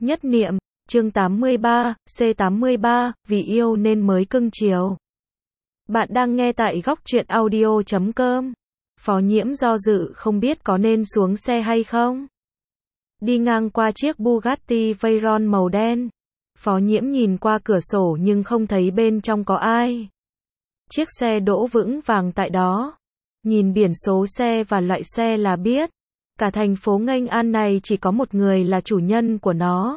Nhất niệm, chương 83, C83, vì yêu nên mới cưng chiều. Bạn đang nghe tại góc truyện audio.com. Phó Nhiễm do dự không biết có nên xuống xe hay không. Đi ngang qua chiếc Bugatti Veyron màu đen. Phó Nhiễm nhìn qua cửa sổ nhưng không thấy bên trong có ai. Chiếc xe đỗ vững vàng tại đó. Nhìn biển số xe và loại xe là biết. Cả thành phố Nghênh An này chỉ có một người là chủ nhân của nó.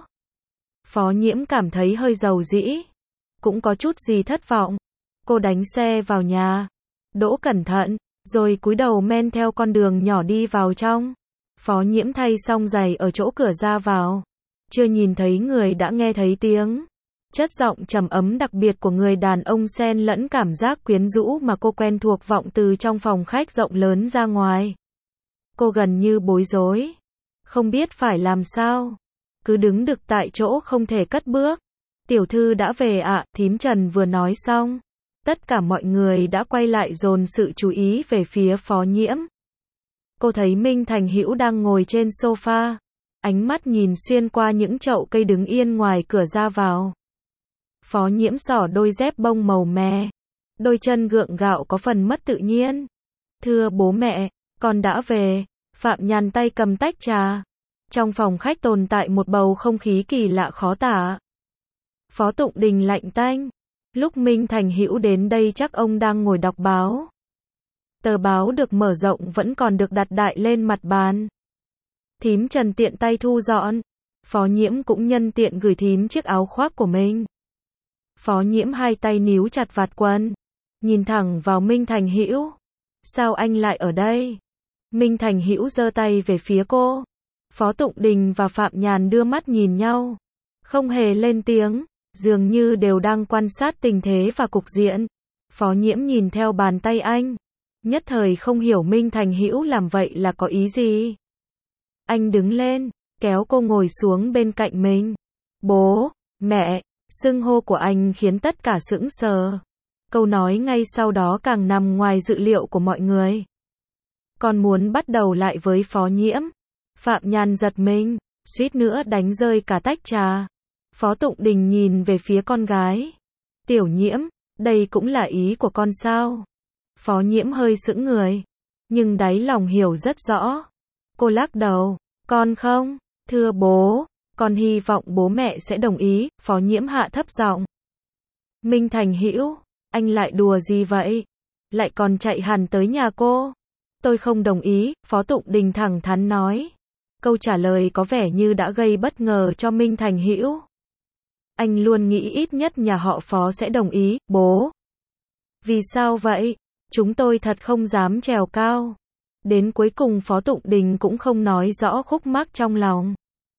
Phó Nhiễm cảm thấy hơi dầu dĩ. Cũng có chút gì thất vọng. Cô đánh xe vào nhà. Đỗ cẩn thận. Rồi cúi đầu men theo con đường nhỏ đi vào trong. Phó Nhiễm thay xong giày ở chỗ cửa ra vào. Chưa nhìn thấy người đã nghe thấy tiếng. Chất giọng trầm ấm đặc biệt của người đàn ông xen lẫn cảm giác quyến rũ mà cô quen thuộc vọng từ trong phòng khách rộng lớn ra ngoài. Cô gần như bối rối. Không biết phải làm sao. Cứ đứng đực tại chỗ không thể cất bước. Tiểu thư đã về ạ, thím Trần vừa nói xong. Tất cả mọi người đã quay lại dồn sự chú ý về phía Phó Nhiễm. Cô thấy Minh Thành Hữu đang ngồi trên sofa. Ánh mắt nhìn xuyên qua những chậu cây đứng yên ngoài cửa ra vào. Phó Nhiễm xỏ đôi dép bông màu mè. Đôi chân gượng gạo có phần mất tự nhiên. Thưa bố mẹ, con đã về. Phạm Nhàn tay cầm tách trà. Trong phòng khách tồn tại một bầu không khí kỳ lạ khó tả. Phó Tụng Đình lạnh tanh. Lúc Minh Thành Hữu đến đây chắc ông đang ngồi đọc báo. Tờ báo được mở rộng vẫn còn được đặt đại lên mặt bàn. Thím Trần tiện tay thu dọn. Phó Nhiễm cũng nhân tiện gửi thím chiếc áo khoác của mình. Phó Nhiễm hai tay níu chặt vạt quần. Nhìn thẳng vào Minh Thành Hữu. Sao anh lại ở đây? Minh Thành Hữu giơ tay về phía cô. Phó Tụng Đình và Phạm Nhàn đưa mắt nhìn nhau. Không hề lên tiếng. Dường như đều đang quan sát tình thế và cục diện. Phó Nhiễm nhìn theo bàn tay anh. Nhất thời không hiểu Minh Thành Hữu làm vậy là có ý gì. Anh đứng lên, kéo cô ngồi xuống bên cạnh mình. Bố, mẹ, xưng hô của anh khiến tất cả sững sờ. Câu nói ngay sau đó càng nằm ngoài dự liệu của mọi người. Con muốn bắt đầu lại với Phó Nhiễm. Phạm Nhàn giật mình, suýt nữa đánh rơi cả tách trà. Phó Tụng Đình nhìn về phía con gái. Tiểu Nhiễm, đây cũng là ý của con sao? Phó Nhiễm hơi sững người. Nhưng đáy lòng hiểu rất rõ. Cô lắc đầu. Con không, thưa bố. Con hy vọng bố mẹ sẽ đồng ý. Phó Nhiễm hạ thấp giọng. Minh Thành Hữu, anh lại đùa gì vậy? Lại còn chạy hẳn tới nhà cô. Tôi không đồng ý, Phó Tụng Đình thẳng thắn nói. Câu trả lời có vẻ như đã gây bất ngờ cho Minh Thành Hữu. Anh luôn nghĩ ít nhất nhà họ Phó sẽ đồng ý, bố. Vì sao vậy? Chúng tôi thật không dám trèo cao. Đến cuối cùng Phó Tụng Đình cũng không nói rõ khúc mắc trong lòng.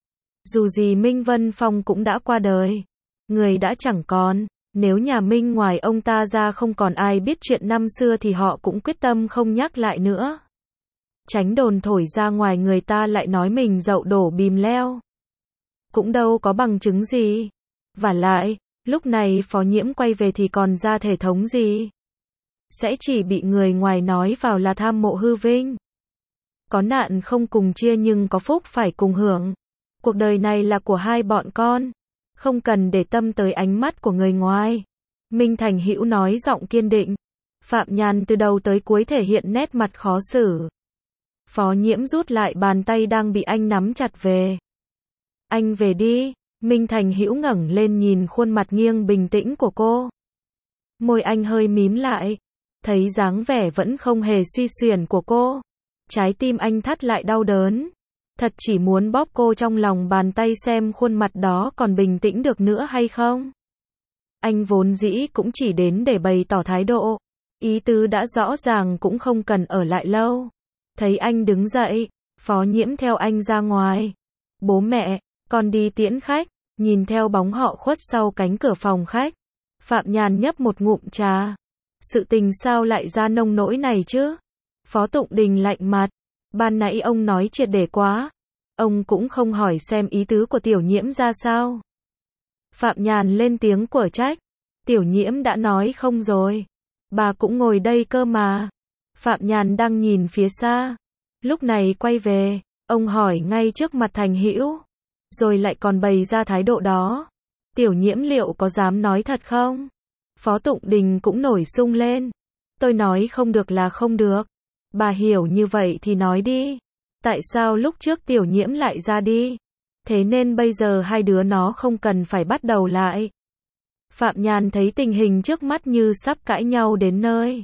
Dù gì Minh Vân Phong cũng đã qua đời. Người đã chẳng còn. Nếu nhà Minh ngoài ông ta ra không còn ai biết chuyện năm xưa thì họ cũng quyết tâm không nhắc lại nữa. Tránh đồn thổi ra ngoài người ta lại nói mình dậu đổ bìm leo. Cũng đâu có bằng chứng gì. Vả lại, lúc này Phó Nhiễm quay về thì còn ra thể thống gì. Sẽ chỉ bị người ngoài nói vào là tham mộ hư vinh. Có nạn không cùng chia nhưng có phúc phải cùng hưởng. Cuộc đời này là của hai bọn con. Không cần để tâm tới ánh mắt của người ngoài. Minh Thành Hữu nói giọng kiên định. Phạm Nhàn từ đầu tới cuối thể hiện nét mặt khó xử. Phó Nhiễm rút lại bàn tay đang bị anh nắm chặt về. Anh về đi. Minh Thành Hữu ngẩng lên nhìn khuôn mặt nghiêng bình tĩnh của cô. Môi anh hơi mím lại. Thấy dáng vẻ vẫn không hề suy xuyển của cô. Trái tim anh thắt lại đau đớn. Thật chỉ muốn bóp cô trong lòng bàn tay xem khuôn mặt đó còn bình tĩnh được nữa hay không. Anh vốn dĩ cũng chỉ đến để bày tỏ thái độ. Ý tứ đã rõ ràng cũng không cần ở lại lâu. Thấy anh đứng dậy, Phó Nhiễm theo anh ra ngoài. Bố mẹ, con đi tiễn khách. Nhìn theo bóng họ khuất sau cánh cửa phòng khách. Phạm Nhàn nhấp một ngụm trà. Sự tình sao lại ra nông nỗi này chứ? Phó Tụng Đình lạnh mặt. Ban nãy ông nói triệt để quá. Ông cũng không hỏi xem ý tứ của Tiểu Nhiễm ra sao. Phạm Nhàn lên tiếng quở trách. Tiểu Nhiễm đã nói không rồi. Bà cũng ngồi đây cơ mà. Phạm Nhàn đang nhìn phía xa. Lúc này quay về, ông hỏi ngay trước mặt Thành Hữu. rồi lại còn bày ra thái độ đó. Tiểu Nhiễm liệu có dám nói thật không? Phó Tụng Đình cũng nổi sung lên. Tôi nói không được là không được. Bà hiểu như vậy thì nói đi. Tại sao lúc trước Tiểu Nhiễm lại ra đi? Thế nên bây giờ hai đứa nó không cần phải bắt đầu lại. Phạm Nhàn thấy tình hình trước mắt như sắp cãi nhau đến nơi.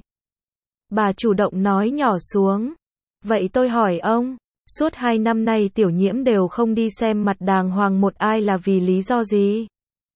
Bà chủ động nói nhỏ xuống. Vậy tôi hỏi ông, suốt 2 năm nay Tiểu Nhiễm đều không đi xem mặt đàng hoàng một ai là vì lý do gì?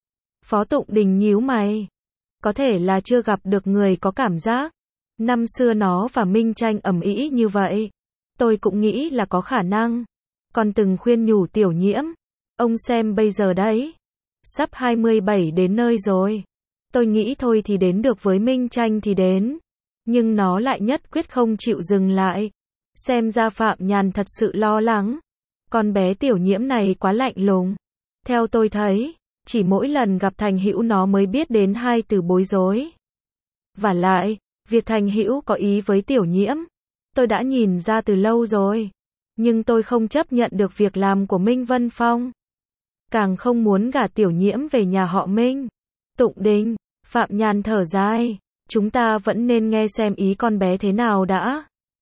Phó Tụng Đình nhíu mày. Có thể là chưa gặp được người có cảm giác. Năm xưa nó và Minh Tranh ầm ĩ như vậy. Tôi cũng nghĩ là có khả năng. Còn từng khuyên nhủ Tiểu Nhiễm. Ông xem bây giờ đấy. Sắp 27 đến nơi rồi. Tôi nghĩ thôi thì đến được với Minh Tranh thì đến. Nhưng nó lại nhất quyết không chịu dừng lại. Xem ra Phạm Nhàn thật sự lo lắng. Con bé Tiểu Nhiễm này quá lạnh lùng. Theo tôi thấy, chỉ mỗi lần gặp Thành Hữu nó mới biết đến hai từ bối rối. Vả lại, việc Thành Hữu có ý với Tiểu Nhiễm, tôi đã nhìn ra từ lâu rồi. Nhưng tôi không chấp nhận được việc làm của Minh Vân Phong. Càng không muốn gả Tiểu Nhiễm về nhà họ Minh. Tụng Đình, Phạm Nhàn thở dài. Chúng ta vẫn nên nghe xem ý con bé thế nào đã.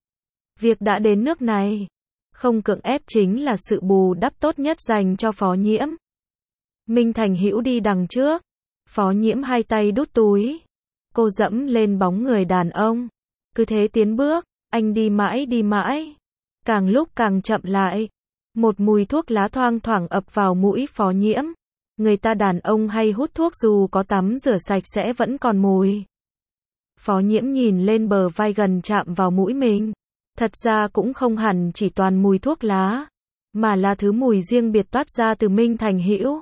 Việc đã đến nước này, không cưỡng ép chính là sự bù đắp tốt nhất dành cho Phó Nhiễm. Minh Thành Hữu đi đằng trước. Phó Nhiễm hai tay đút túi. Cô dẫm lên bóng người đàn ông. Cứ thế tiến bước, anh đi mãi. Càng lúc càng chậm lại. Một mùi thuốc lá thoang thoảng ập vào mũi Phó Nhiễm. Người ta đàn ông hay hút thuốc dù có tắm rửa sạch sẽ vẫn còn mùi. Phó Nhiễm nhìn lên bờ vai gần chạm vào mũi mình. Thật ra cũng không hẳn chỉ toàn mùi thuốc lá, mà là thứ mùi riêng biệt toát ra từ Minh Thành Hữu.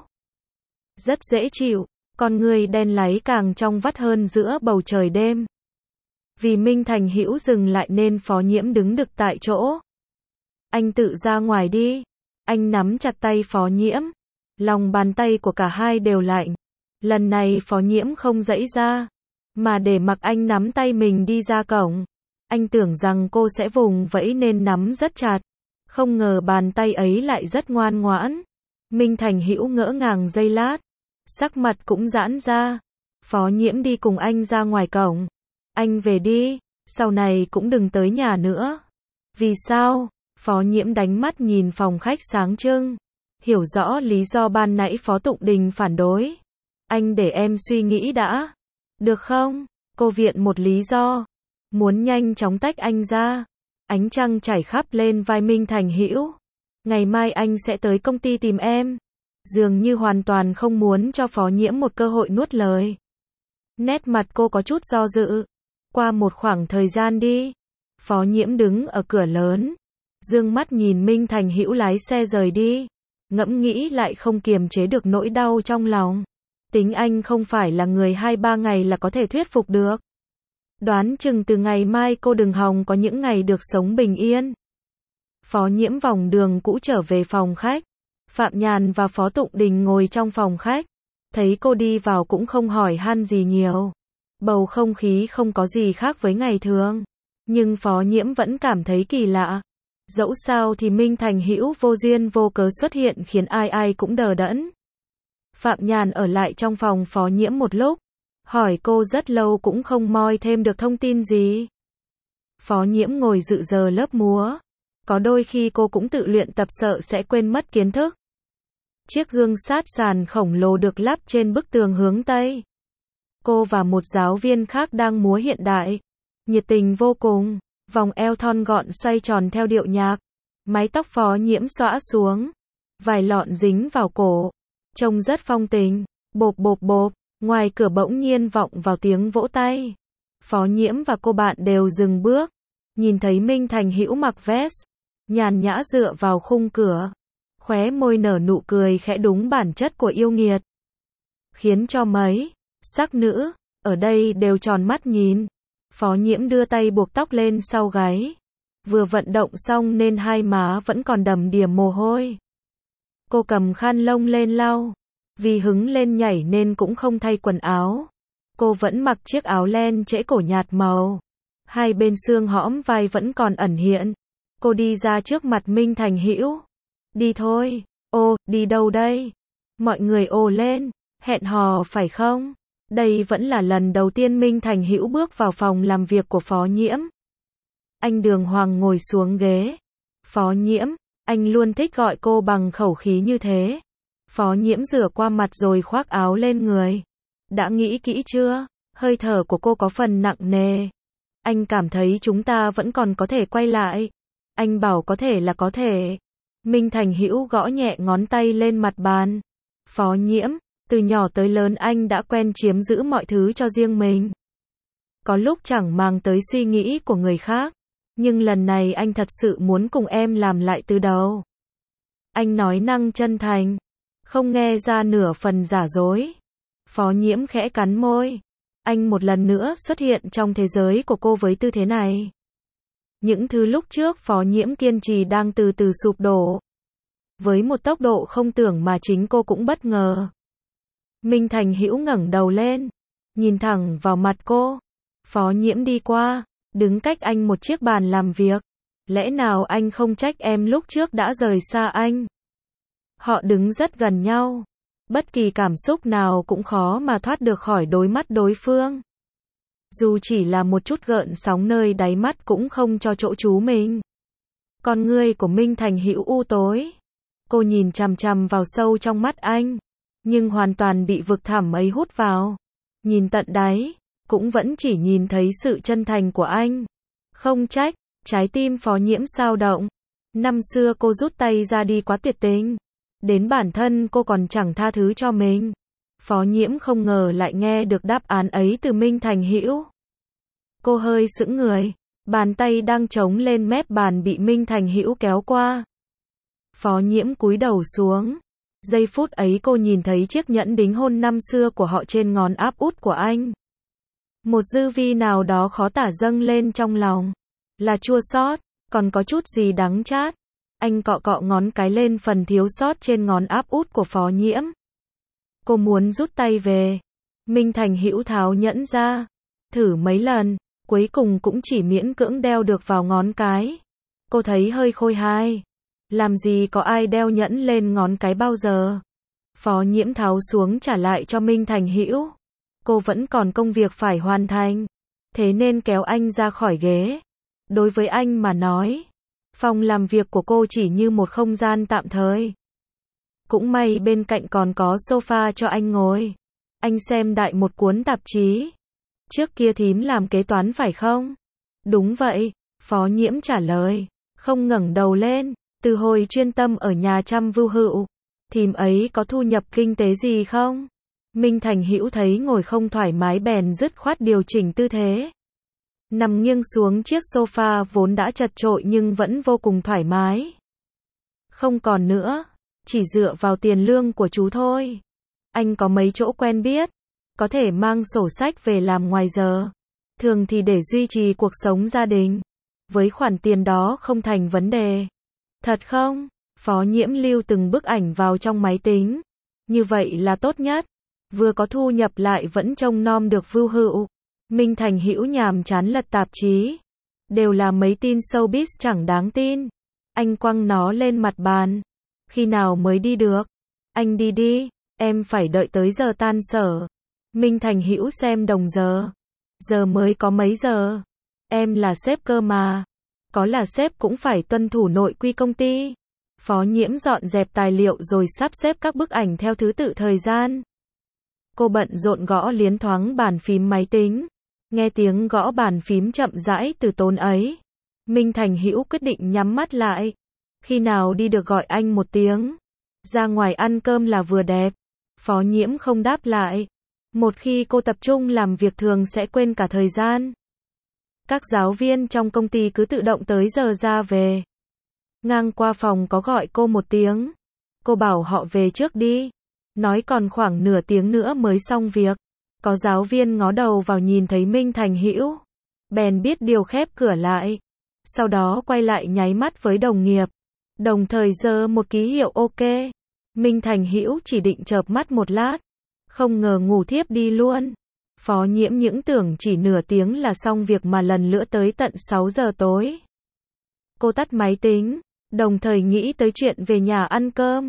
Rất dễ chịu, con người đen láy càng trong vắt hơn giữa bầu trời đêm. Vì Minh Thành Hữu dừng lại nên Phó Nhiễm đứng đực tại chỗ. Anh tự ra ngoài đi. Anh nắm chặt tay Phó Nhiễm. Lòng bàn tay của cả hai đều lạnh. Lần này Phó Nhiễm không giãy ra, mà để mặc anh nắm tay mình đi ra cổng. Anh tưởng rằng cô sẽ vùng vẫy nên nắm rất chặt. Không ngờ bàn tay ấy lại rất ngoan ngoãn. Minh Thành Hữu ngỡ ngàng giây lát. Sắc mặt cũng giãn ra. Phó Nhiễm đi cùng anh ra ngoài cổng. Anh về đi, sau này cũng đừng tới nhà nữa. Vì sao? Phó Nhiễm đánh mắt nhìn phòng khách sáng trưng. Hiểu rõ lý do ban nãy Phó Tụng Đình phản đối. Anh để em suy nghĩ đã. Được không? Cô viện một lý do. Muốn nhanh chóng tách anh ra. Ánh trăng chảy khắp lên vai Minh Thành Hữu. Ngày mai anh sẽ tới công ty tìm em. Dường như hoàn toàn không muốn cho Phó Nhiễm một cơ hội nuốt lời. Nét mặt cô có chút do dự. Qua một khoảng thời gian đi. Phó Nhiễm đứng ở cửa lớn. Dương mắt nhìn Minh Thành Hữu lái xe rời đi. Ngẫm nghĩ lại không kiềm chế được nỗi đau trong lòng. Tính anh không phải là người 2-3 ngày là có thể thuyết phục được. Đoán chừng từ ngày mai cô đừng hòng có những ngày được sống bình yên. Phó Nhiễm vòng đường cũ trở về phòng khách. Phạm Nhàn và Phó Tụng Đình ngồi trong phòng khách. Thấy cô đi vào cũng không hỏi han gì nhiều. Bầu không khí không có gì khác với ngày thường. Nhưng Phó Nhiễm vẫn cảm thấy kỳ lạ. Dẫu sao thì Minh Thành Hữu vô duyên vô cớ xuất hiện khiến ai ai cũng đờ đẫn. Phạm Nhàn ở lại trong phòng Phó Nhiễm một lúc. Hỏi cô rất lâu cũng không moi thêm được thông tin gì. Phó Nhiễm ngồi dự giờ lớp múa. Có đôi khi cô cũng tự luyện tập sợ sẽ quên mất kiến thức. Chiếc gương sát sàn khổng lồ được lắp trên bức tường hướng Tây. Cô và một giáo viên khác đang múa hiện đại. Nhiệt tình vô cùng. Vòng eo thon gọn xoay tròn theo điệu nhạc. Mái tóc Phó Nhiễm xõa xuống. Vài lọn dính vào cổ. Trông rất phong tình. Bộp bộp bộp. Ngoài cửa bỗng nhiên vọng vào tiếng vỗ tay. Phó Nhiễm và cô bạn đều dừng bước. Nhìn thấy Minh Thành Hữu mặc vest. Nhàn nhã dựa vào khung cửa. Khóe môi nở nụ cười khẽ đúng bản chất của yêu nghiệt. Khiến cho mấy sắc nữ ở đây đều tròn mắt nhìn. Phó Nhiễm đưa tay buộc tóc lên sau gáy. Vừa vận động xong nên hai má vẫn còn đầm đìa mồ hôi. Cô cầm khăn lông lên lau. Vì hứng lên nhảy nên cũng không thay quần áo. Cô vẫn mặc chiếc áo len trễ cổ nhạt màu. Hai bên xương hõm vai vẫn còn ẩn hiện. Cô đi ra trước mặt Minh Thành Hữu. Đi thôi. Ô, đi đâu đây? Mọi người ồ lên, hẹn hò phải không? Đây vẫn là lần đầu tiên Minh Thành Hữu bước vào phòng làm việc của Phó Nhiễm. Anh đường hoàng ngồi xuống ghế. Phó Nhiễm, anh luôn thích gọi cô bằng khẩu khí như thế. Phó Nhiễm rửa qua mặt rồi khoác áo lên người. Đã nghĩ kỹ chưa? Hơi thở của cô có phần nặng nề. Anh cảm thấy chúng ta vẫn còn có thể quay lại. Anh bảo có thể là có thể. Minh Thành Hữu gõ nhẹ ngón tay lên mặt bàn. Phó Nhiễm, từ nhỏ tới lớn anh đã quen chiếm giữ mọi thứ cho riêng mình. Có lúc chẳng mang tới suy nghĩ của người khác. Nhưng lần này anh thật sự muốn cùng em làm lại từ đầu. Anh nói năng chân thành. Không nghe ra nửa phần giả dối. Phó Nhiễm khẽ cắn môi. Anh một lần nữa xuất hiện trong thế giới của cô với tư thế này. Những thứ lúc trước Phó Nhiễm kiên trì đang từ từ sụp đổ. Với một tốc độ không tưởng mà chính cô cũng bất ngờ. Minh Thành Hữu ngẩng đầu lên. Nhìn thẳng vào mặt cô. Phó Nhiễm đi qua. Đứng cách anh một chiếc bàn làm việc. Lẽ nào anh không trách em lúc trước đã rời xa anh? Họ đứng rất gần nhau. Bất kỳ cảm xúc nào cũng khó mà thoát được khỏi đôi mắt đối phương. Dù chỉ là một chút gợn sóng nơi đáy mắt cũng không cho chỗ trú mình. Con ngươi của Minh Thành Hữu u tối. Cô nhìn chằm chằm vào sâu trong mắt anh. Nhưng hoàn toàn bị vực thẳm ấy hút vào. Nhìn tận đáy. Cũng vẫn chỉ nhìn thấy sự chân thành của anh. Không trách. Trái tim Phó Nhiễm xao động. Năm xưa cô rút tay ra đi quá tuyệt tình. Đến bản thân cô còn chẳng tha thứ cho mình. Phó Nhiễm không ngờ lại nghe được đáp án ấy từ Minh Thành Hữu. Cô hơi sững người. Bàn tay đang chống lên mép bàn bị Minh Thành Hữu kéo qua. Phó Nhiễm cúi đầu xuống. Giây phút ấy cô nhìn thấy chiếc nhẫn đính hôn năm xưa của họ trên ngón áp út của anh. Một dư vi nào đó khó tả dâng lên trong lòng. Là chua xót, còn có chút gì đắng chát. Anh cọ cọ ngón cái lên phần thiếu sót trên ngón áp út của Phó Nhiễm. Cô muốn rút tay về. Minh Thành Hữu tháo nhẫn ra. Thử mấy lần, cuối cùng cũng chỉ miễn cưỡng đeo được vào ngón cái. Cô thấy hơi khôi hài. Làm gì có ai đeo nhẫn lên ngón cái bao giờ. Phó Nhiễm tháo xuống trả lại cho Minh Thành Hữu. Cô vẫn còn công việc phải hoàn thành. Thế nên kéo anh ra khỏi ghế. Đối với anh mà nói, phòng làm việc của cô chỉ như một không gian tạm thời. Cũng may bên cạnh còn có sofa cho anh ngồi. Anh xem đại một cuốn tạp chí. Trước kia thím làm kế toán phải không? Đúng vậy, Phó Nhiễm trả lời. Không ngẩng đầu lên. Từ hồi chuyên tâm ở nhà chăm Vưu Hựu, thím ấy có thu nhập kinh tế gì không? Minh Thành Hữu thấy ngồi không thoải mái bèn dứt khoát điều chỉnh tư thế. Nằm nghiêng xuống chiếc sofa vốn đã chật chội nhưng vẫn vô cùng thoải mái. Không còn nữa, chỉ dựa vào tiền lương của chú thôi. Anh có mấy chỗ quen biết, có thể mang sổ sách về làm ngoài giờ. Thường thì để duy trì cuộc sống gia đình. Với khoản tiền đó không thành vấn đề. Thật không? Phó Nhiễm lưu từng bức ảnh vào trong máy tính. Như vậy là tốt nhất. Vừa có thu nhập lại vẫn trông nom được Vưu Hựu. Minh Thành Hữu nhàm chán lật tạp chí. Đều là mấy tin showbiz chẳng đáng tin. Anh quăng nó lên mặt bàn. Khi nào mới đi được? Anh đi đi, em phải đợi tới giờ tan sở. Minh Thành Hữu xem đồng giờ. Giờ mới có mấy giờ? Em là sếp cơ mà. Có là sếp cũng phải tuân thủ nội quy công ty. Phó Nhiễm dọn dẹp tài liệu rồi sắp xếp các bức ảnh theo thứ tự thời gian. Cô bận rộn gõ liến thoáng bàn phím máy tính. Nghe tiếng gõ bàn phím chậm rãi từ tốn ấy. Minh Thành Hữu quyết định nhắm mắt lại. Khi nào đi được gọi anh một tiếng. Ra ngoài ăn cơm là vừa đẹp. Phó Nhiễm không đáp lại. Một khi cô tập trung làm việc thường sẽ quên cả thời gian. Các giáo viên trong công ty cứ tự động tới giờ ra về. Ngang qua phòng có gọi cô một tiếng. Cô bảo họ về trước đi. Nói còn khoảng nửa tiếng nữa mới xong việc. Có giáo viên ngó đầu vào nhìn thấy Minh Thành Hữu. Bèn biết điều khép cửa lại. Sau đó quay lại nháy mắt với đồng nghiệp. Đồng thời giơ một ký hiệu ok. Minh Thành Hữu chỉ định chợp mắt một lát. Không ngờ ngủ thiếp đi luôn. Phó Nhiễm những tưởng chỉ nửa tiếng là xong việc mà lần lữa tới tận 6 giờ tối. Cô tắt máy tính. Đồng thời nghĩ tới chuyện về nhà ăn cơm.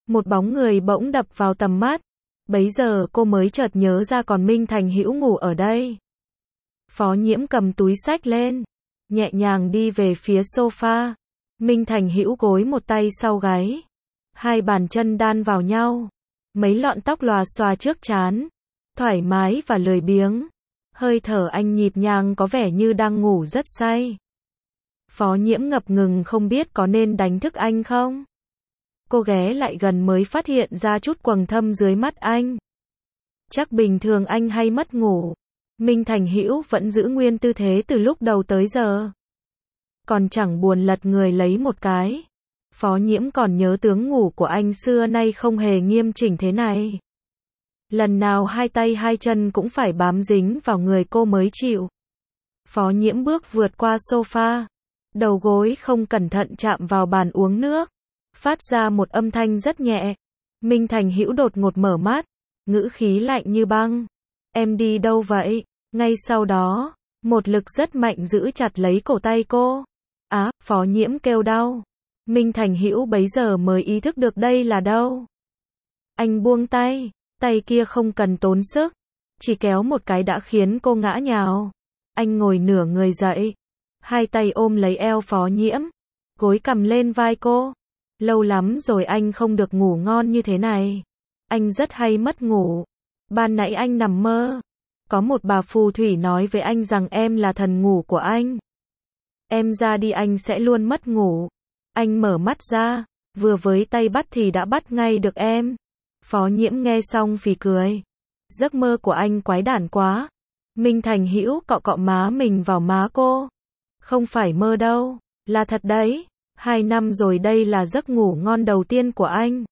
Một bóng người bỗng đập vào tầm mắt. Bấy giờ cô mới chợt nhớ ra còn Minh Thành Hữu ngủ ở đây. Phó Nhiễm cầm túi xách lên, nhẹ nhàng đi về phía sofa. Minh Thành Hữu gối một tay sau gáy, hai bàn chân đan vào nhau, mấy lọn tóc lòa xòa trước trán, thoải mái và lười biếng. Hơi thở anh nhịp nhàng có vẻ như đang ngủ rất say. Phó Nhiễm ngập ngừng không biết có nên đánh thức anh không. Cô ghé lại gần mới phát hiện ra chút quầng thâm dưới mắt anh. Chắc bình thường anh hay mất ngủ. Minh Thành Hữu vẫn giữ nguyên tư thế từ lúc đầu tới giờ. Còn chẳng buồn lật người lấy một cái. Phó Nhiễm còn nhớ tướng ngủ của anh xưa nay không hề nghiêm chỉnh thế này. Lần nào hai tay hai chân cũng phải bám dính vào người cô mới chịu. Phó Nhiễm bước vượt qua sofa. Đầu gối không cẩn thận chạm vào bàn uống nước. Phát ra một âm thanh rất nhẹ. Minh Thành Hữu đột ngột mở mắt. Ngữ khí lạnh như băng. Em đi đâu vậy? Ngay sau đó, một lực rất mạnh giữ chặt lấy cổ tay cô. Á, Phó Nhiễm kêu đau. Minh Thành Hữu bấy giờ mới ý thức được đây là đâu. Anh buông tay, tay kia không cần tốn sức, chỉ kéo một cái đã khiến cô ngã nhào. Anh ngồi nửa người dậy, hai tay ôm lấy eo Phó Nhiễm, gối cầm lên vai cô. Lâu lắm rồi anh không được ngủ ngon như thế này. Anh rất hay mất ngủ. Ban nãy anh nằm mơ. Có một bà phù thủy nói với anh rằng em là thần ngủ của anh. Em ra đi anh sẽ luôn mất ngủ. Anh mở mắt ra, vừa với tay bắt thì đã bắt ngay được em. Phó Nhiễm nghe xong phì cười. Giấc mơ của anh quái đản quá. Minh Thành Hữu cọ cọ má mình vào má cô. Không phải mơ đâu, là thật đấy. 2 năm rồi đây là giấc ngủ ngon đầu tiên của anh.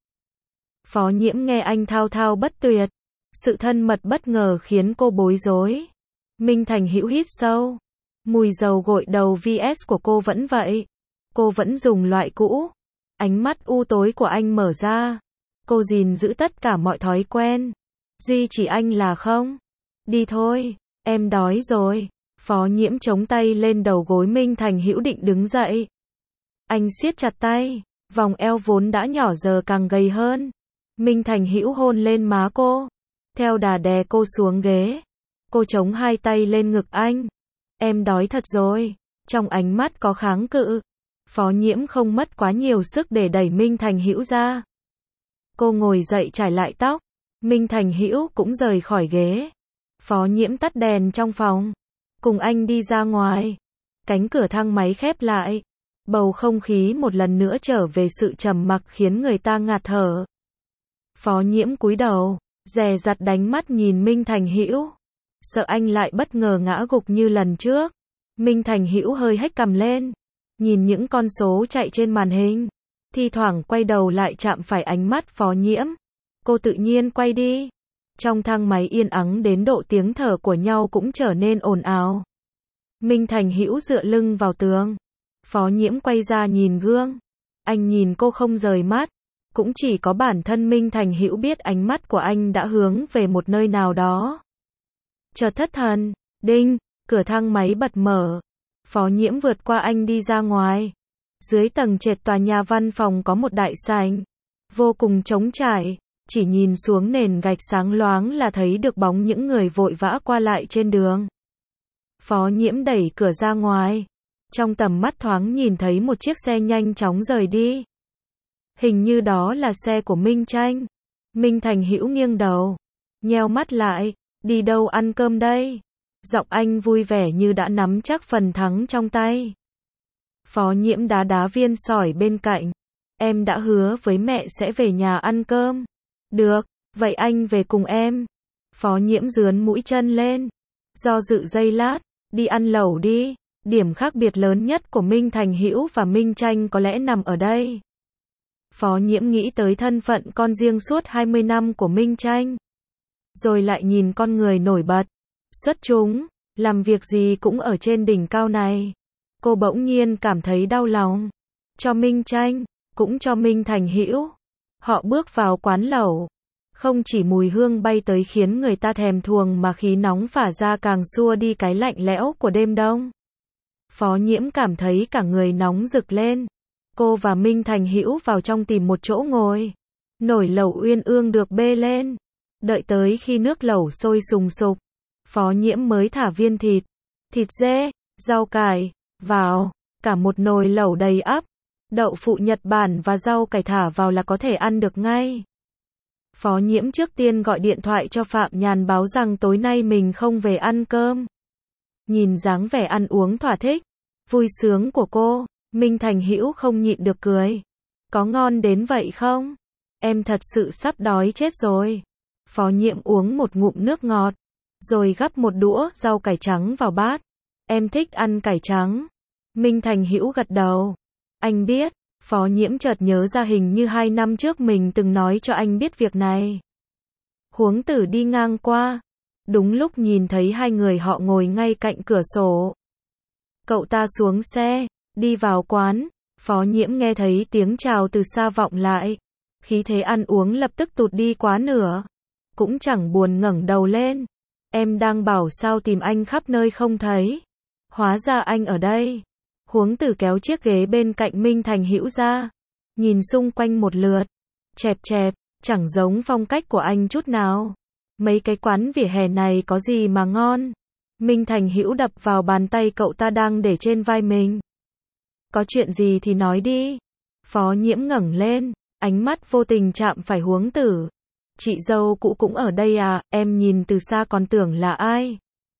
Phó Nhiễm nghe anh thao thao bất tuyệt. Sự thân mật bất ngờ khiến cô bối rối. Minh Thành Hữu hít sâu. Mùi dầu gội đầu VS của cô vẫn vậy. Cô vẫn dùng loại cũ. Ánh mắt u tối của anh mở ra. Cô gìn giữ tất cả mọi thói quen. Duy chỉ anh là không. Đi thôi, em đói rồi. Phó Nhiễm chống tay lên đầu gối Minh Thành Hữu định đứng dậy. Anh siết chặt tay, vòng eo vốn đã nhỏ giờ càng gầy hơn. Minh Thành Hữu hôn lên má cô, theo đà đè cô xuống ghế. Cô chống hai tay lên ngực anh. Em đói thật rồi. Trong ánh mắt có kháng cự. Phó Nhiễm không mất quá nhiều sức để đẩy Minh Thành Hữu ra. Cô ngồi dậy chải lại tóc. Minh Thành Hữu cũng rời khỏi ghế. Phó Nhiễm tắt đèn trong phòng, cùng anh đi ra ngoài. Cánh cửa thang máy khép lại. Bầu không khí một lần nữa trở về sự trầm mặc khiến người ta ngạt thở. Phó Nhiễm cúi đầu, dè dặt đánh mắt nhìn Minh Thành Hữu, sợ anh lại bất ngờ ngã gục như lần trước. Minh Thành Hữu hơi hếch cằm lên, nhìn những con số chạy trên màn hình, thi thoảng quay đầu lại chạm phải ánh mắt Phó Nhiễm. Cô tự nhiên quay đi. Trong thang máy yên ắng đến độ tiếng thở của nhau cũng trở nên ồn ào. Minh Thành Hữu dựa lưng vào tường. Phó Nhiễm quay ra nhìn gương. Anh nhìn cô không rời mắt. Cũng chỉ có bản thân Minh Thành Hữu biết ánh mắt của anh đã hướng về một nơi nào đó. Chợt thất thần, đinh, cửa thang máy bật mở. Phó Nhiễm vượt qua anh đi ra ngoài. Dưới tầng trệt tòa nhà văn phòng có một đại sảnh, vô cùng trống trải, chỉ nhìn xuống nền gạch sáng loáng là thấy được bóng những người vội vã qua lại trên đường. Phó Nhiễm đẩy cửa ra ngoài. Trong tầm mắt thoáng nhìn thấy một chiếc xe nhanh chóng rời đi. Hình như đó là xe của Minh Tranh. Minh Thành Hữu nghiêng đầu, nheo mắt lại. Đi đâu ăn cơm đây? Giọng anh vui vẻ như đã nắm chắc phần thắng trong tay. Phó Nhiễm đá đá viên sỏi bên cạnh. Em đã hứa với mẹ sẽ về nhà ăn cơm. Được, vậy anh về cùng em. Phó Nhiễm dướn mũi chân lên. Do dự giây lát, đi ăn lẩu đi. Điểm khác biệt lớn nhất của Minh Thành Hữu và Minh Tranh có lẽ nằm ở đây. Phó Nhiễm nghĩ tới thân phận con riêng suốt 20 năm của Minh Tranh. Rồi lại nhìn con người nổi bật, xuất chúng, làm việc gì cũng ở trên đỉnh cao này. Cô bỗng nhiên cảm thấy đau lòng. Cho Minh Tranh, cũng cho Minh Thành Hữu. Họ bước vào quán lẩu. Không chỉ mùi hương bay tới khiến người ta thèm thuồng mà khí nóng phả ra càng xua đi cái lạnh lẽo của đêm đông. Phó Nhiễm cảm thấy cả người nóng rực lên. Cô và Minh Thành Hữu vào trong tìm một chỗ ngồi. Nồi lẩu uyên ương được bê lên. Đợi tới khi nước lẩu sôi sùng sục, Phó Nhiễm mới thả viên thịt, thịt dê, rau cải, vào. Cả một nồi lẩu đầy ắp. Đậu phụ Nhật Bản và rau cải thả vào là có thể ăn được ngay. Phó Nhiễm trước tiên gọi điện thoại cho Phạm Nhàn báo rằng tối nay mình không về ăn cơm. Nhìn dáng vẻ ăn uống thỏa thích, vui sướng của cô, Minh Thành Hữu không nhịn được cười. Có ngon đến vậy không? Em thật sự sắp đói chết rồi. Phó Nhiễm uống một ngụm nước ngọt, rồi gắp một đũa rau cải trắng vào bát. Em thích ăn cải trắng. Minh Thành Hữu gật đầu. Anh biết. Phó Nhiễm chợt nhớ ra hình như 2 năm trước mình từng nói cho anh biết việc này. Huống Tử đi ngang qua, đúng lúc nhìn thấy hai người họ ngồi ngay cạnh cửa sổ. Cậu ta xuống xe, đi vào quán. Phó Nhiễm nghe thấy tiếng chào từ xa vọng lại. Khí thế ăn uống lập tức tụt đi quá nửa. Cũng chẳng buồn ngẩng đầu lên. Em đang bảo sao tìm anh khắp nơi không thấy. Hóa ra anh ở đây. Huống Tử kéo chiếc ghế bên cạnh Minh Thành Hữu ra. Nhìn xung quanh một lượt. Chẹp chẹp, chẳng giống phong cách của anh chút nào. Mấy cái quán vỉa hè này có gì mà ngon. Minh Thành Hữu đập vào bàn tay cậu ta đang để trên vai mình. Có chuyện gì thì nói đi. Phó Nhiễm ngẩng lên, ánh mắt vô tình chạm phải Huống Tử. Chị dâu cũ cũng ở đây à, em nhìn từ xa còn tưởng là ai.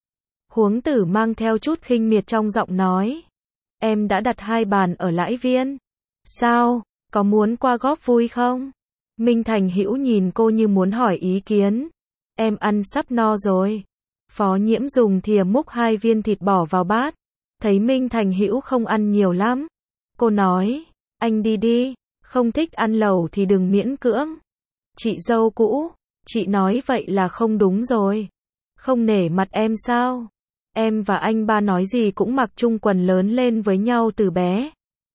Huống Tử mang theo chút khinh miệt trong giọng nói. Em đã đặt 2 bàn ở Lãi Viên. Sao, có muốn qua góp vui không? Minh Thành Hữu nhìn cô như muốn hỏi ý kiến. Em ăn sắp no rồi. Phó Nhiễm dùng thìa múc 2 viên thịt bỏ vào bát. Thấy Minh Thành Hữu không ăn nhiều lắm. Cô nói, anh đi đi, không thích ăn lẩu thì đừng miễn cưỡng. Chị dâu cũ, chị nói vậy là không đúng rồi. Không nể mặt em sao? Em và anh ba nói gì cũng mặc chung quần lớn lên với nhau từ bé.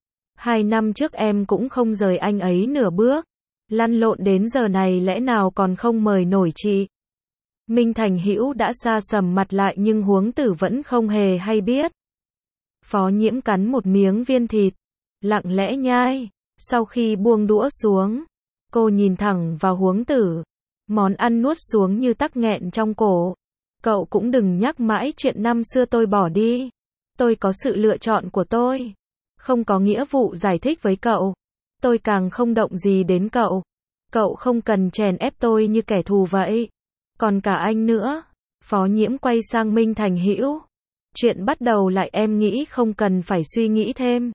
2 năm trước em cũng không rời anh ấy nửa bước. Lăn lộn đến giờ này lẽ nào còn không mời nổi chị. Minh Thành Hữu đã sa sầm mặt lại nhưng Huống Tử vẫn không hề hay biết. Phó Nhiễm cắn một miếng viên thịt, lặng lẽ nhai. Sau khi buông đũa xuống, cô nhìn thẳng vào Huống Tử. Món ăn nuốt xuống như tắc nghẹn trong cổ. Cậu cũng đừng nhắc mãi chuyện năm xưa tôi bỏ đi. Tôi có sự lựa chọn của tôi. Không có nghĩa vụ giải thích với cậu. Tôi càng không động gì đến cậu. Cậu không cần chèn ép tôi như kẻ thù vậy. Còn cả anh nữa. Phó Nhiễm quay sang Minh Thành Hữu. Chuyện bắt đầu lại em nghĩ không cần phải suy nghĩ thêm.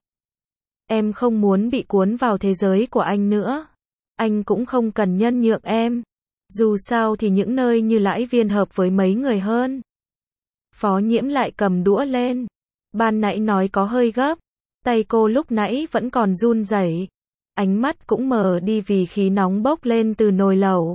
Em không muốn bị cuốn vào thế giới của anh nữa. Anh cũng không cần nhân nhượng em. Dù sao thì những nơi như Lãi Viên hợp với mấy người hơn. Phó Nhiễm lại cầm đũa lên. Ban nãy nói có hơi gấp. Tay cô lúc nãy vẫn còn run rẩy. Ánh mắt cũng mờ đi vì khí nóng bốc lên từ nồi lẩu.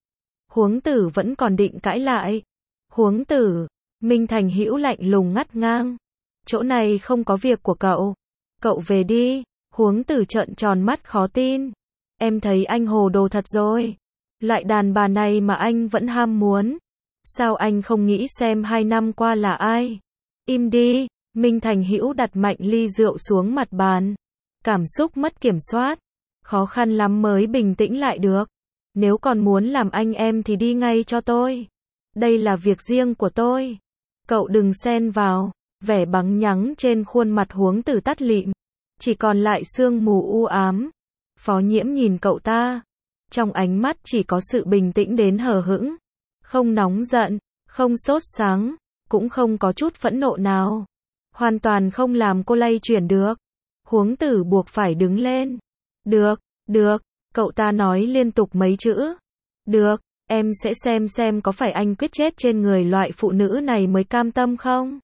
Huống Tử vẫn còn định cãi lại. Huống Tử, Minh Thành Hữu lạnh lùng ngắt ngang. Chỗ này không có việc của cậu. Cậu về đi. Huống Tử trợn tròn mắt khó tin. Em thấy anh hồ đồ thật rồi. Loại đàn bà này mà anh vẫn ham muốn. Sao anh không nghĩ xem 2 năm qua là ai? Im đi. Minh Thành Hữu đặt mạnh ly rượu xuống mặt bàn. Cảm xúc mất kiểm soát. Khó khăn lắm mới bình tĩnh lại được. Nếu còn muốn làm anh em thì đi ngay cho tôi. Đây là việc riêng của tôi. Cậu đừng xen vào. Vẻ bắn nhắng trên khuôn mặt Huống Tử tắt lịm. Chỉ còn lại sương mù u ám. Phó Nhiễm nhìn cậu ta. Trong ánh mắt chỉ có sự bình tĩnh đến hờ hững. Không nóng giận, không sốt sắng, cũng không có chút phẫn nộ nào. Hoàn toàn không làm cô lay chuyển được. Huống Tử buộc phải đứng lên. Được, được, cậu ta nói liên tục mấy chữ. Được, em sẽ xem có phải anh quyết chết trên người loại phụ nữ này mới cam tâm không?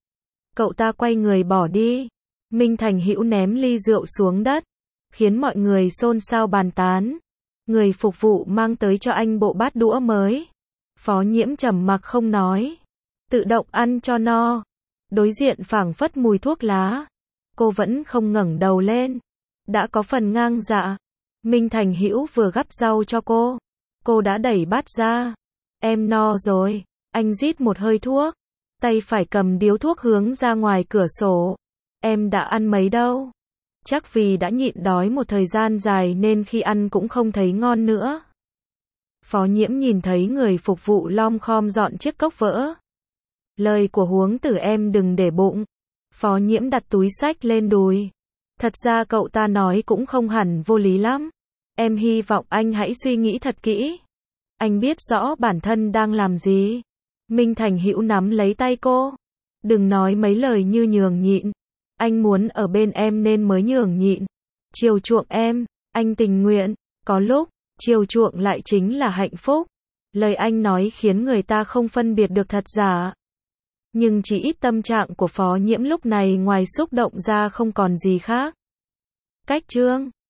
Cậu ta quay người bỏ đi. Minh Thành Hữu ném ly rượu xuống đất, khiến mọi người xôn xao bàn tán. Người phục vụ mang tới cho anh bộ bát đũa mới. Phó Nhiễm trầm mặc không nói. Tự động ăn cho no. Đối diện phảng phất mùi thuốc lá. Cô vẫn không ngẩng đầu lên. Đã có phần ngang dạ. Minh Thành Hữu vừa gắp rau cho cô. Cô đã đẩy bát ra. Em no rồi. Anh rít một hơi thuốc. Tay phải cầm điếu thuốc hướng ra ngoài cửa sổ. Em đã ăn mấy đâu. Chắc vì đã nhịn đói một thời gian dài nên khi ăn cũng không thấy ngon nữa. Phó Nhiễm nhìn thấy người phục vụ lom khom dọn chiếc cốc vỡ. Lời của Huống Tử em đừng để bụng. Phó Nhiễm đặt túi xách lên đùi. Thật ra cậu ta nói cũng không hẳn vô lý lắm. Em hy vọng anh hãy suy nghĩ thật kỹ. Anh biết rõ bản thân đang làm gì. Minh Thành Hữu nắm lấy tay cô. Đừng nói mấy lời như nhường nhịn. Anh muốn ở bên em nên mới nhường nhịn. Chiều chuộng em, anh tình nguyện. Có lúc, chiều chuộng lại chính là hạnh phúc. Lời anh nói khiến người ta không phân biệt được thật giả. Nhưng chỉ ít tâm trạng của Phó Nhiễm lúc này ngoài xúc động ra không còn gì khác. Cách chương